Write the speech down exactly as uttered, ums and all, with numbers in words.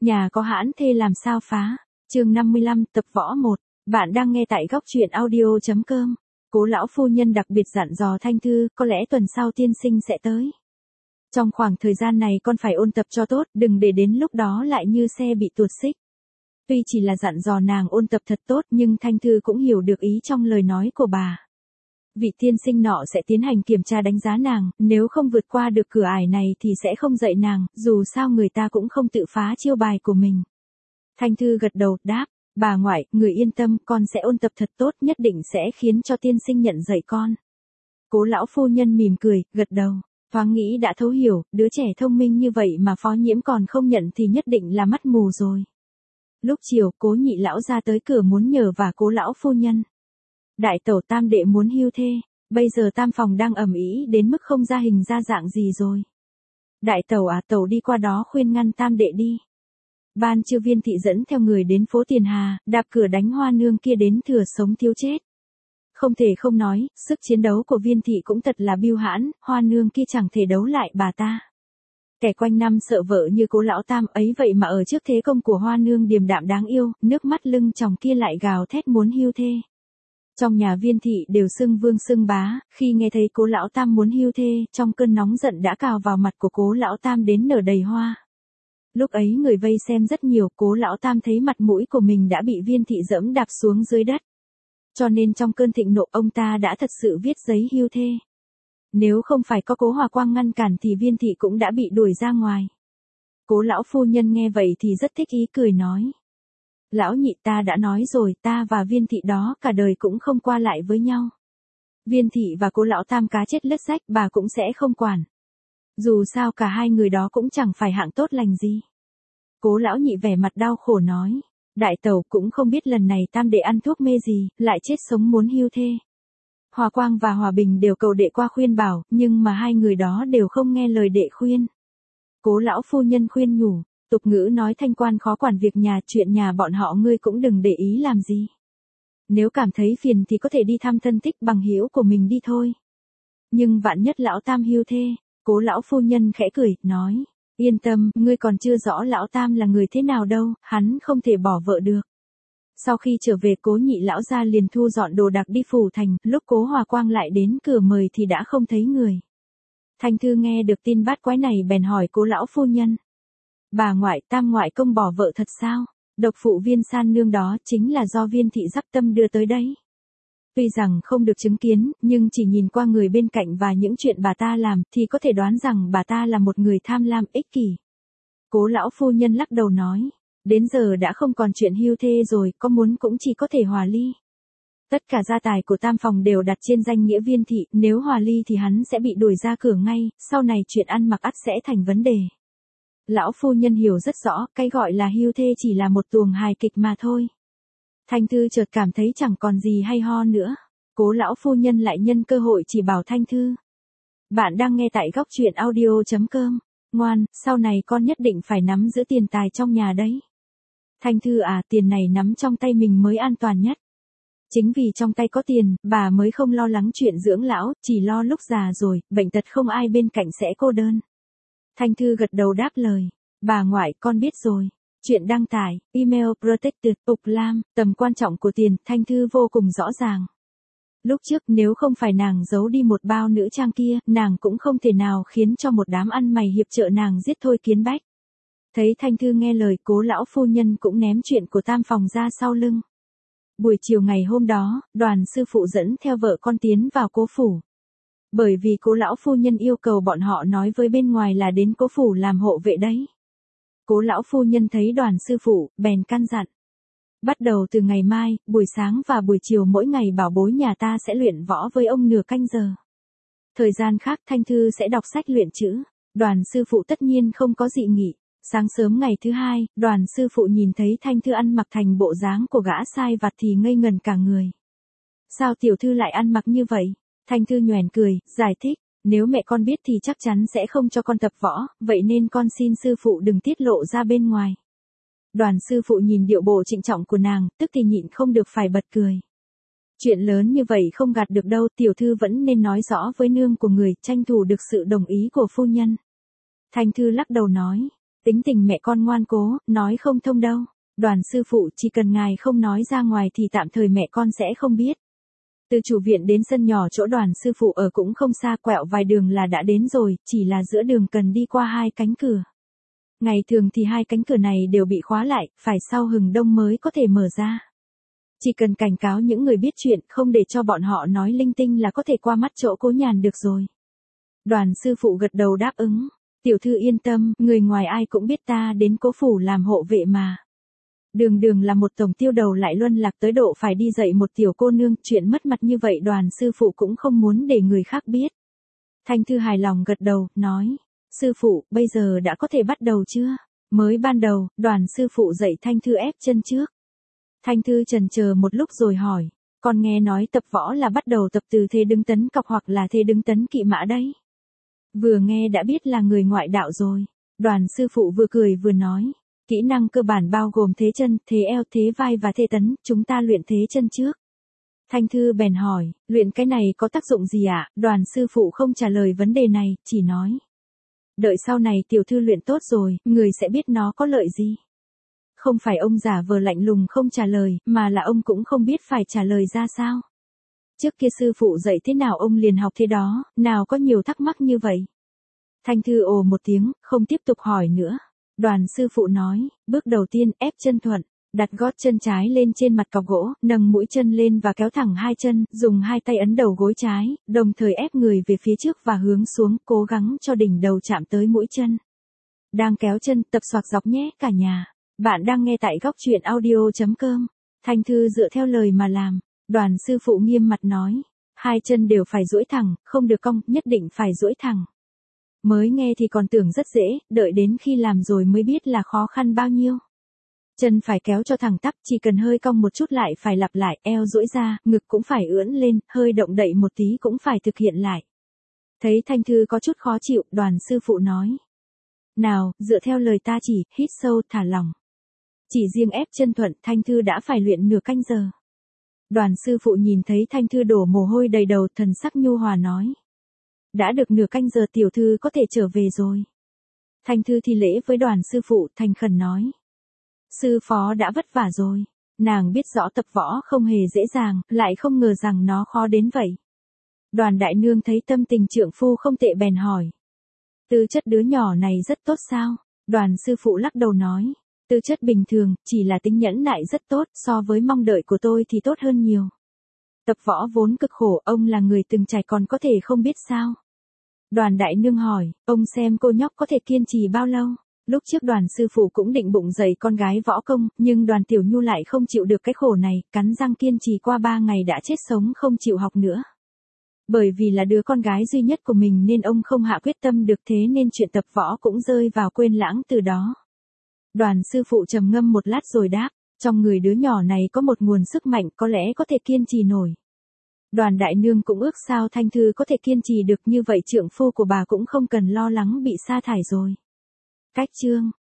Nhà có hãn thê làm sao phá. Chương năm mươi lăm, tập võ một. Bạn đang nghe tại góc truyện audio chấm com. Cố lão phu nhân đặc biệt dặn dò Thanh Thư, có lẽ tuần sau tiên sinh sẽ tới. Trong khoảng thời gian này con phải ôn tập cho tốt, đừng để đến lúc đó lại như xe bị tuột xích. Tuy chỉ là dặn dò nàng ôn tập thật tốt, nhưng Thanh Thư cũng hiểu được ý trong lời nói của bà. Vị tiên sinh nọ sẽ tiến hành kiểm tra đánh giá nàng, nếu không vượt qua được cửa ải này thì sẽ không dạy nàng, dù sao người ta cũng không tự phá chiêu bài của mình. Thanh Thư gật đầu, đáp, bà ngoại, người yên tâm, con sẽ ôn tập thật tốt, nhất định sẽ khiến cho tiên sinh nhận dạy con. Cố lão phu nhân mỉm cười, gật đầu, thoáng nghĩ đã thấu hiểu, đứa trẻ thông minh như vậy mà Phó Nhiễm còn không nhận thì nhất định là mắt mù rồi. Lúc chiều, Cố nhị lão ra tới cửa muốn nhờ vả Cố lão phu nhân. Đại tẩu tam đệ muốn hưu thê, bây giờ tam phòng đang ầm ĩ đến mức không ra hình ra dạng gì rồi. Đại tẩu à, tẩu đi qua đó khuyên ngăn tam đệ đi. Ban trưa Viên thị dẫn theo người đến phố Tiền Hà, đạp cửa đánh Hoa nương kia đến thừa sống thiếu chết. Không thể không nói, sức chiến đấu của Viên thị cũng thật là biêu hãn, Hoa nương kia chẳng thể đấu lại bà ta. Kẻ quanh năm sợ vợ như Cố lão tam ấy vậy mà ở trước thế công của Hoa nương điềm đạm đáng yêu, nước mắt lưng tròng kia lại gào thét muốn hưu thê. Trong nhà Viên thị đều xưng vương xưng bá, khi nghe thấy Cố lão tam muốn hưu thê, trong cơn nóng giận đã cào vào mặt của Cố lão tam đến nở đầy hoa. Lúc ấy người vây xem rất nhiều, Cố lão tam thấy mặt mũi của mình đã bị Viên thị giẫm đạp xuống dưới đất. Cho nên trong cơn thịnh nộ ông ta đã thật sự viết giấy hưu thê. Nếu không phải có Cố Hòa Quang ngăn cản thì Viên thị cũng đã bị đuổi ra ngoài. Cố lão phu nhân nghe vậy thì rất thích ý cười nói. Lão nhị, ta đã nói rồi, ta và Viên thị đó cả đời cũng không qua lại với nhau. Viên thị và Cố lão tam cá chết lết rách bà cũng sẽ không quản. Dù sao cả hai người đó cũng chẳng phải hạng tốt lành gì. Cố lão nhị vẻ mặt đau khổ nói. Đại tẩu cũng không biết lần này tam đệ ăn thuốc mê gì, lại chết sống muốn hưu thê. Hòa Quang và Hòa Bình đều cầu đệ qua khuyên bảo, nhưng mà hai người đó đều không nghe lời đệ khuyên. Cố lão phu nhân khuyên nhủ, tục ngữ nói thanh quan khó quản việc nhà, chuyện nhà bọn họ ngươi cũng đừng để ý làm gì. Nếu cảm thấy phiền thì có thể đi thăm thân thích bằng hữu của mình đi thôi. Nhưng vạn nhất lão tam hưu thê, Cố lão phu nhân khẽ cười, nói, yên tâm, ngươi còn chưa rõ lão tam là người thế nào đâu, hắn không thể bỏ vợ được. Sau khi trở về Cố nhị lão gia liền thu dọn đồ đạc đi phủ thành, lúc Cố Hòa Quang lại đến cửa mời thì đã không thấy người. Thanh Thư nghe được tin bát quái này bèn hỏi Cố lão phu nhân. Bà ngoại, tam ngoại công bỏ vợ thật sao? Độc phụ Viên san nương đó chính là do Viên thị dắp tâm đưa tới đấy. Tuy rằng không được chứng kiến, nhưng chỉ nhìn qua người bên cạnh và những chuyện bà ta làm thì có thể đoán rằng bà ta là một người tham lam ích kỷ. Cố lão phu nhân lắc đầu nói. Đến giờ đã không còn chuyện hưu thê rồi, có muốn cũng chỉ có thể hòa ly. Tất cả gia tài của tam phòng đều đặt trên danh nghĩa Viên thị, nếu hòa ly thì hắn sẽ bị đuổi ra cửa ngay, sau này chuyện ăn mặc ắt sẽ thành vấn đề. Lão phu nhân hiểu rất rõ, cái gọi là hưu thê chỉ là một tuồng hài kịch mà thôi. Thanh Thư chợt cảm thấy chẳng còn gì hay ho nữa. Cố lão phu nhân lại nhân cơ hội chỉ bảo Thanh Thư. Bạn đang nghe tại góc truyện audio chấm com. Ngoan, sau này con nhất định phải nắm giữ tiền tài trong nhà đấy. Thanh Thư à, tiền này nắm trong tay mình mới an toàn nhất. Chính vì trong tay có tiền, bà mới không lo lắng chuyện dưỡng lão, chỉ lo lúc già rồi, bệnh tật không ai bên cạnh sẽ cô đơn. Thanh Thư gật đầu đáp lời. Bà ngoại, con biết rồi. Chuyện đăng tải, email protected, Ục Lam, tầm quan trọng của tiền, Thanh Thư vô cùng rõ ràng. Lúc trước nếu không phải nàng giấu đi một bao nữ trang kia, nàng cũng không thể nào khiến cho một đám ăn mày hiệp trợ nàng giết Thôi Kiến Bách. Thấy Thanh Thư nghe lời, Cố lão phu nhân cũng ném chuyện của tam phòng ra sau lưng. Buổi chiều ngày hôm đó, đoàn sư phụ dẫn theo vợ con tiến vào Cố phủ. Bởi vì Cố lão phu nhân yêu cầu bọn họ nói với bên ngoài là đến Cố phủ làm hộ vệ đấy. Cố lão phu nhân thấy đoàn sư phụ, bèn căn dặn. Bắt đầu từ ngày mai, buổi sáng và buổi chiều mỗi ngày bảo bối nhà ta sẽ luyện võ với ông nửa canh giờ. Thời gian khác Thanh Thư sẽ đọc sách luyện chữ. Đoàn sư phụ tất nhiên không có dị nghị. Sáng sớm ngày thứ hai, đoàn sư phụ nhìn thấy Thanh Thư ăn mặc thành bộ dáng của gã sai vặt thì ngây ngần cả người. Sao tiểu thư lại ăn mặc như vậy? Thanh Thư nhoẻn cười, giải thích. Nếu mẹ con biết thì chắc chắn sẽ không cho con tập võ, vậy nên con xin sư phụ đừng tiết lộ ra bên ngoài. Đoàn sư phụ nhìn điệu bộ trịnh trọng của nàng, tức thì nhịn không được phải bật cười. Chuyện lớn như vậy không gạt được đâu, tiểu thư vẫn nên nói rõ với nương của người, tranh thủ được sự đồng ý của phu nhân. Thanh Thư lắc đầu nói, Tính tình mẹ con ngoan cố, nói không thông đâu. Đoàn sư phụ chỉ cần ngài không nói ra ngoài thì tạm thời mẹ con sẽ không biết. Từ chủ viện đến sân nhỏ chỗ đoàn sư phụ ở cũng không xa, quẹo vài đường là đã đến rồi, chỉ là giữa đường cần đi qua hai cánh cửa. Ngày thường thì hai cánh cửa này đều bị khóa lại, phải sau hừng đông mới có thể mở ra. Chỉ cần cảnh cáo những người biết chuyện, không để cho bọn họ nói linh tinh là có thể qua mắt chỗ Cố Nhàn được rồi. Đoàn sư phụ gật đầu đáp ứng. Tiểu thư yên tâm, người ngoài ai cũng biết ta đến Cố phủ làm hộ vệ mà. Đường đường là một tổng tiêu đầu lại luân lạc tới độ phải đi dạy một tiểu cô nương, chuyện mất mặt như vậy đoàn sư phụ cũng không muốn để người khác biết. Thanh Thư hài lòng gật đầu, nói, sư phụ, bây giờ đã có thể bắt đầu chưa? Mới ban đầu, đoàn sư phụ dạy Thanh Thư ép chân trước. Thanh Thư chần chờ một lúc rồi hỏi, con nghe nói tập võ là bắt đầu tập từ thế đứng tấn cọc hoặc là thế đứng tấn kỵ mã đấy. Vừa nghe đã biết là người ngoại đạo rồi. Đoàn sư phụ vừa cười vừa nói, kỹ năng cơ bản bao gồm thế chân, thế eo, thế vai và thế tấn, chúng ta luyện thế chân trước. Thanh Thư bèn hỏi, luyện cái này có tác dụng gì ạ? À? Đoàn sư phụ không trả lời vấn đề này, chỉ nói, đợi sau này tiểu thư luyện tốt rồi, người sẽ biết nó có lợi gì. Không phải ông giả vờ lạnh lùng không trả lời, mà là ông cũng không biết phải trả lời ra sao. Trước kia sư phụ dạy thế nào ông liền học thế đó, nào có nhiều thắc mắc như vậy. Thanh Thư ồ một tiếng, không tiếp tục hỏi nữa. Đoàn sư phụ nói, bước đầu tiên ép chân thuận, đặt gót chân trái lên trên mặt cọc gỗ, nâng mũi chân lên và kéo thẳng hai chân, dùng hai tay ấn đầu gối trái, đồng thời ép người về phía trước và hướng xuống, cố gắng cho đỉnh đầu chạm tới mũi chân. Đang kéo chân, tập xoạc dọc nhé cả nhà. Bạn đang nghe tại góc truyện audio chấm com. Thanh Thư dựa theo lời mà làm. Đoàn sư phụ nghiêm mặt nói, hai chân đều phải duỗi thẳng, không được cong, nhất định phải duỗi thẳng. Mới nghe thì còn tưởng rất dễ, đợi đến khi làm rồi mới biết là khó khăn bao nhiêu. Chân phải kéo cho thẳng tắp, chỉ cần hơi cong một chút lại phải lặp lại, eo duỗi ra, ngực cũng phải ưỡn lên, hơi động đậy một tí cũng phải thực hiện lại. Thấy Thanh Thư có chút khó chịu, đoàn sư phụ nói, nào, dựa theo lời ta chỉ, hít sâu, thả lỏng. Chỉ riêng ép chân thuận, Thanh Thư đã phải luyện nửa canh giờ. Đoàn sư phụ nhìn thấy Thanh Thư đổ mồ hôi đầy đầu, thần sắc nhu hòa nói, đã được nửa canh giờ tiểu thư có thể trở về rồi. Thanh Thư thi lễ với đoàn sư phụ, thành khẩn nói, sư phó đã vất vả rồi. Nàng biết rõ tập võ không hề dễ dàng, lại không ngờ rằng nó khó đến vậy. Đoàn đại nương thấy tâm tình trượng phu không tệ bèn hỏi, tư chất đứa nhỏ này rất tốt sao? Đoàn sư phụ lắc đầu nói, tư chất bình thường, chỉ là tính nhẫn nại rất tốt, so với mong đợi của tôi thì tốt hơn nhiều. Tập võ vốn cực khổ, ông là người từng trải còn có thể không biết sao? Đoàn đại nương hỏi, ông xem cô nhóc có thể kiên trì bao lâu? Lúc trước đoàn sư phụ cũng định bụng dạy con gái võ công, nhưng đoàn tiểu nhu lại không chịu được cái khổ này, cắn răng kiên trì qua ba ngày đã chết sống không chịu học nữa. Bởi vì là đứa con gái duy nhất của mình nên ông không hạ quyết tâm được, thế nên chuyện tập võ cũng rơi vào quên lãng từ đó. Đoàn sư phụ trầm ngâm một lát rồi đáp, trong người đứa nhỏ này có một nguồn sức mạnh có lẽ có thể kiên trì nổi. Đoàn đại nương cũng ước sao Thanh Thư có thể kiên trì được, như vậy trượng phu của bà cũng không cần lo lắng bị sa thải rồi. Cách chương